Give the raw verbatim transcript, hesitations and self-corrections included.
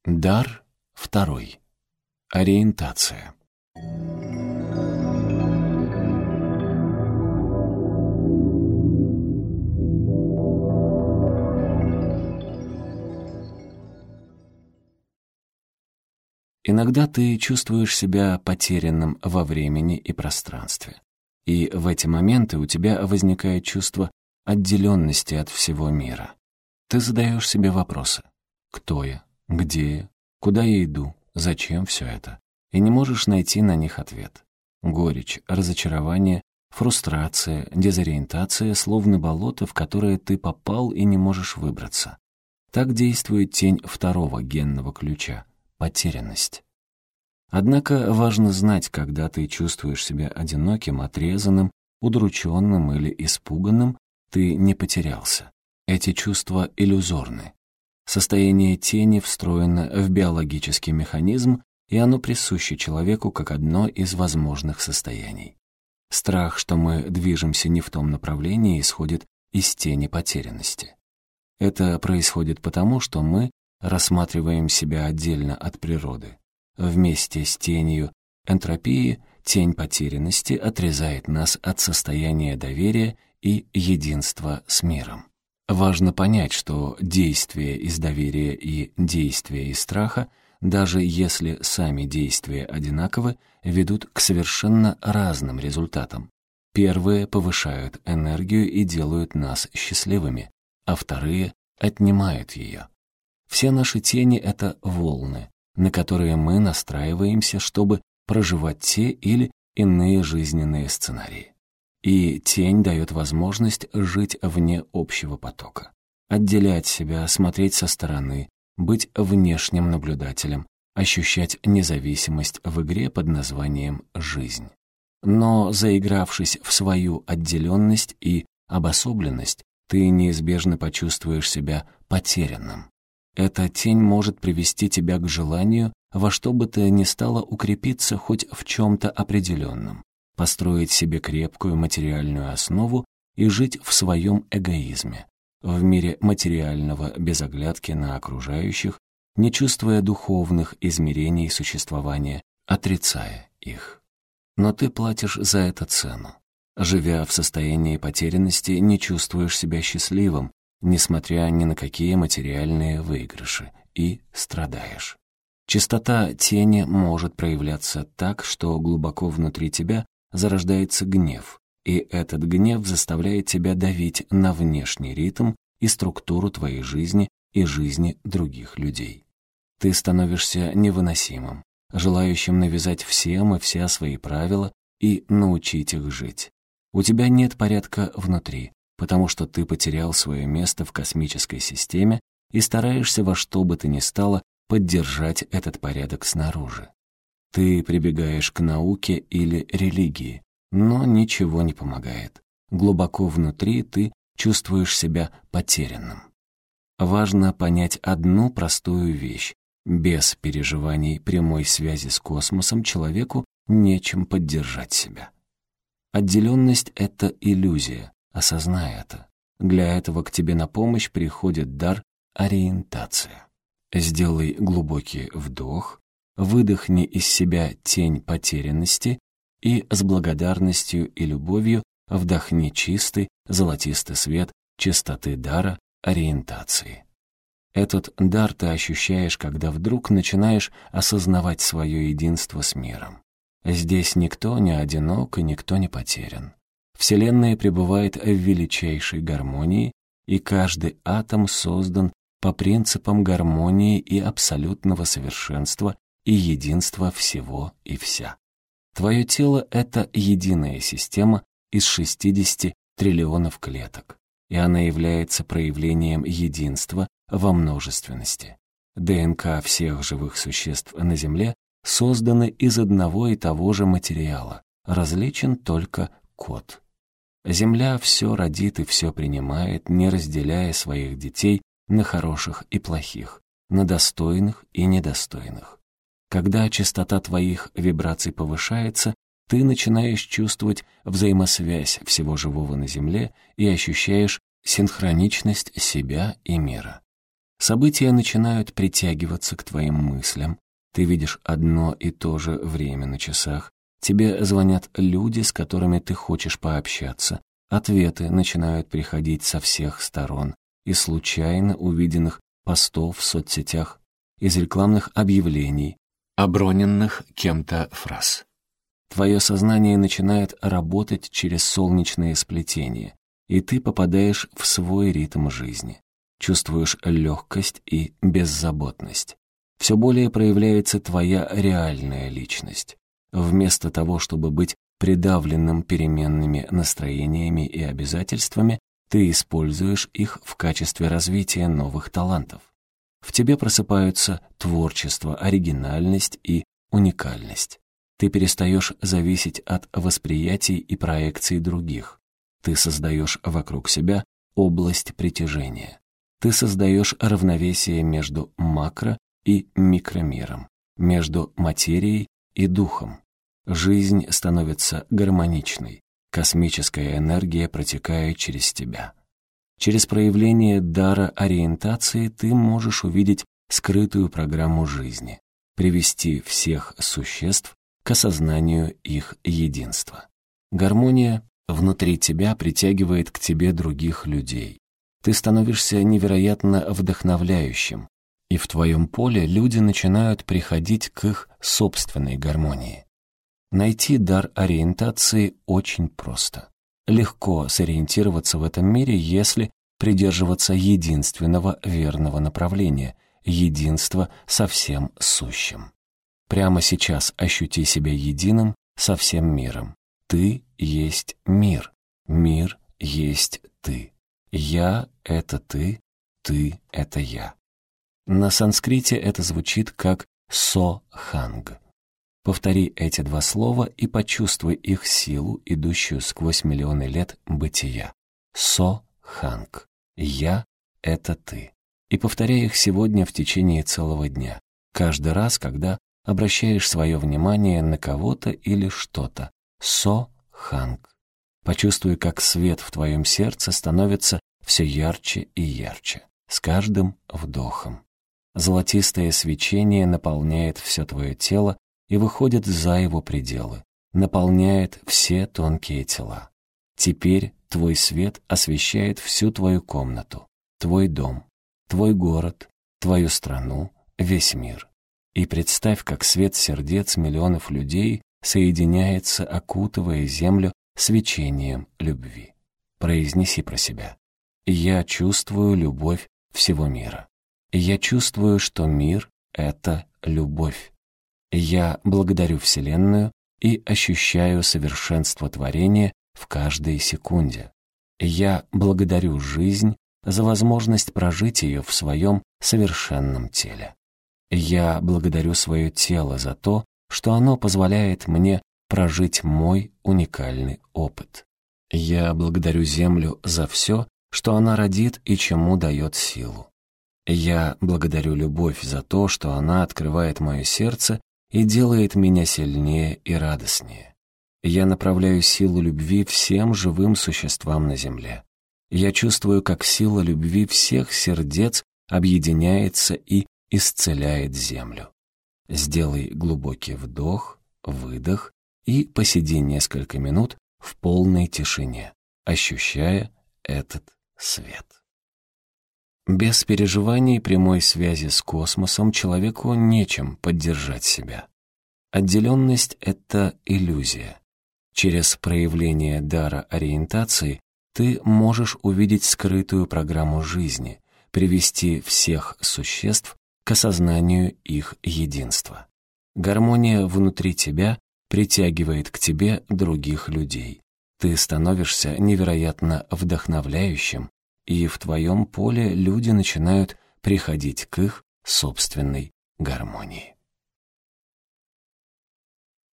Дар второй. Ориентация. Иногда ты чувствуешь себя потерянным во времени и пространстве. И в эти моменты у тебя возникает чувство отделенности от всего мира. Ты задаешь себе вопросы. Кто я? Где я? Куда я иду? Зачем все это? И не можешь найти на них ответ. Горечь, разочарование, фрустрация, дезориентация словно болото, в которое ты попал и не можешь выбраться. Так действует тень второго генного ключа — потерянность. Однако важно знать, когда ты чувствуешь себя одиноким, отрезанным, удрученным или испуганным, ты не потерялся. Эти чувства иллюзорны. Состояние тени встроено в биологический механизм, и оно присуще человеку как одно из возможных состояний. Страх, что мы движемся не в том направлении, исходит из тени потерянности. Это происходит потому, что мы рассматриваем себя отдельно от природы. Вместе с тенью энтропии тень потерянности отрезает нас от состояния доверия и единства с миром. Важно понять, что действия из доверия и действия из страха, даже если сами действия одинаковы, ведут к совершенно разным результатам. Первые повышают энергию и делают нас счастливыми, а вторые отнимают ее. Все наши тени — это волны, на которые мы настраиваемся, чтобы проживать те или иные жизненные сценарии. И тень дает возможность жить вне общего потока, отделять себя, смотреть со стороны, быть внешним наблюдателем, ощущать независимость в игре под названием «жизнь». Но, заигравшись в свою отделенность и обособленность, ты неизбежно почувствуешь себя потерянным. Эта тень может привести тебя к желанию во что бы то ни стало укрепиться хоть в чем-то определенном, построить себе крепкую материальную основу и жить в своем эгоизме, в мире материального без оглядки на окружающих, не чувствуя духовных измерений существования, отрицая их. Но ты платишь за это цену. Живя в состоянии потерянности, не чувствуешь себя счастливым, несмотря ни на какие материальные выигрыши, и страдаешь. Чистота тени может проявляться так, что глубоко внутри тебя зарождается гнев, и этот гнев заставляет тебя давить на внешний ритм и структуру твоей жизни и жизни других людей. Ты становишься невыносимым, желающим навязать всем и вся свои правила и научить их жить. У тебя нет порядка внутри, потому что ты потерял свое место в космической системе и стараешься во что бы то ни стало поддержать этот порядок снаружи. Ты прибегаешь к науке или религии, но ничего не помогает. Глубоко внутри ты чувствуешь себя потерянным. Важно понять одну простую вещь. Без переживаний прямой связи с космосом человеку нечем поддержать себя. Отделенность — это иллюзия, осознай это. Для этого к тебе на помощь приходит дар ориентация. Сделай глубокий вдох, выдохни из себя тень потерянности и с благодарностью и любовью вдохни чистый, золотистый свет чистоты дара ориентации. Этот дар ты ощущаешь, когда вдруг начинаешь осознавать свое единство с миром. Здесь никто не одинок и никто не потерян. Вселенная пребывает в величайшей гармонии, и каждый атом создан по принципам гармонии и абсолютного совершенства и единства всего и вся. Твое тело — это единая система из шестидесяти триллионов клеток, и она является проявлением единства во множественности. ДНК всех живых существ на Земле созданы из одного и того же материала, различен только код. Земля все родит и все принимает, не разделяя своих детей на хороших и плохих, на достойных и недостойных. Когда частота твоих вибраций повышается, ты начинаешь чувствовать взаимосвязь всего живого на Земле и ощущаешь синхроничность себя и мира. События начинают притягиваться к твоим мыслям. Ты видишь одно и то же время на часах. Тебе звонят люди, с которыми ты хочешь пообщаться. Ответы начинают приходить со всех сторон. Из случайно увиденных постов в соцсетях, из рекламных объявлений, оброненных кем-то фраз. Твое сознание начинает работать через солнечные сплетения, и ты попадаешь в свой ритм жизни. Чувствуешь легкость и беззаботность. Все более проявляется твоя реальная личность. Вместо того, чтобы быть придавленным переменными настроениями и обязательствами, ты используешь их в качестве развития новых талантов. В тебе просыпаются творчество, оригинальность и уникальность. Ты перестаешь зависеть от восприятий и проекций других. Ты создаешь вокруг себя область притяжения. Ты создаешь равновесие между макро- и микромиром, между материей и духом. Жизнь становится гармоничной, космическая энергия протекает через тебя. Через проявление дара ориентации ты можешь увидеть скрытую программу жизни, привести всех существ к осознанию их единства. Гармония внутри тебя притягивает к тебе других людей. Ты становишься невероятно вдохновляющим, и в твоем поле люди начинают приходить к их собственной гармонии. Найти дар ориентации очень просто. Легко сориентироваться в этом мире, если придерживаться единственного верного направления, единства со всем сущим. Прямо сейчас ощути себя единым со всем миром. Ты есть мир, мир есть ты. Я — это ты, ты — это я. На санскрите это звучит как «со-ханг». Повтори эти два слова и почувствуй их силу, идущую сквозь миллионы лет бытия. Со-ханг. Я — это ты. И повторяй их сегодня в течение целого дня. Каждый раз, когда обращаешь свое внимание на кого-то или что-то. Со-ханг. Почувствуй, как свет в твоем сердце становится все ярче и ярче, с каждым вдохом. Золотистое свечение наполняет все твое тело и выходит за его пределы, наполняет все тонкие тела. Теперь твой свет освещает всю твою комнату, твой дом, твой город, твою страну, весь мир. И представь, как свет сердец миллионов людей соединяется, окутывая землю свечением любви. Произнеси про себя. Я чувствую любовь всего мира. Я чувствую, что мир — это любовь. Я благодарю Вселенную и ощущаю совершенство творения в каждой секунде. Я благодарю жизнь за возможность прожить ее в своем совершенном теле. Я благодарю свое тело за то, что оно позволяет мне прожить мой уникальный опыт. Я благодарю Землю за все, что она родит и чему дает силу. Я благодарю любовь за то, что она открывает мое сердце и делает меня сильнее и радостнее. Я направляю силу любви всем живым существам на Земле. Я чувствую, как сила любви всех сердец объединяется и исцеляет Землю. Сделай глубокий вдох, выдох и посиди несколько минут в полной тишине, ощущая этот свет. Без переживаний прямой связи с космосом человеку нечем поддержать себя. Отделенность — это иллюзия. Через проявление дара ориентации ты можешь увидеть скрытую программу жизни, привести всех существ к осознанию их единства. Гармония внутри тебя притягивает к тебе других людей. Ты становишься невероятно вдохновляющим, и в твоем поле люди начинают приходить к их собственной гармонии.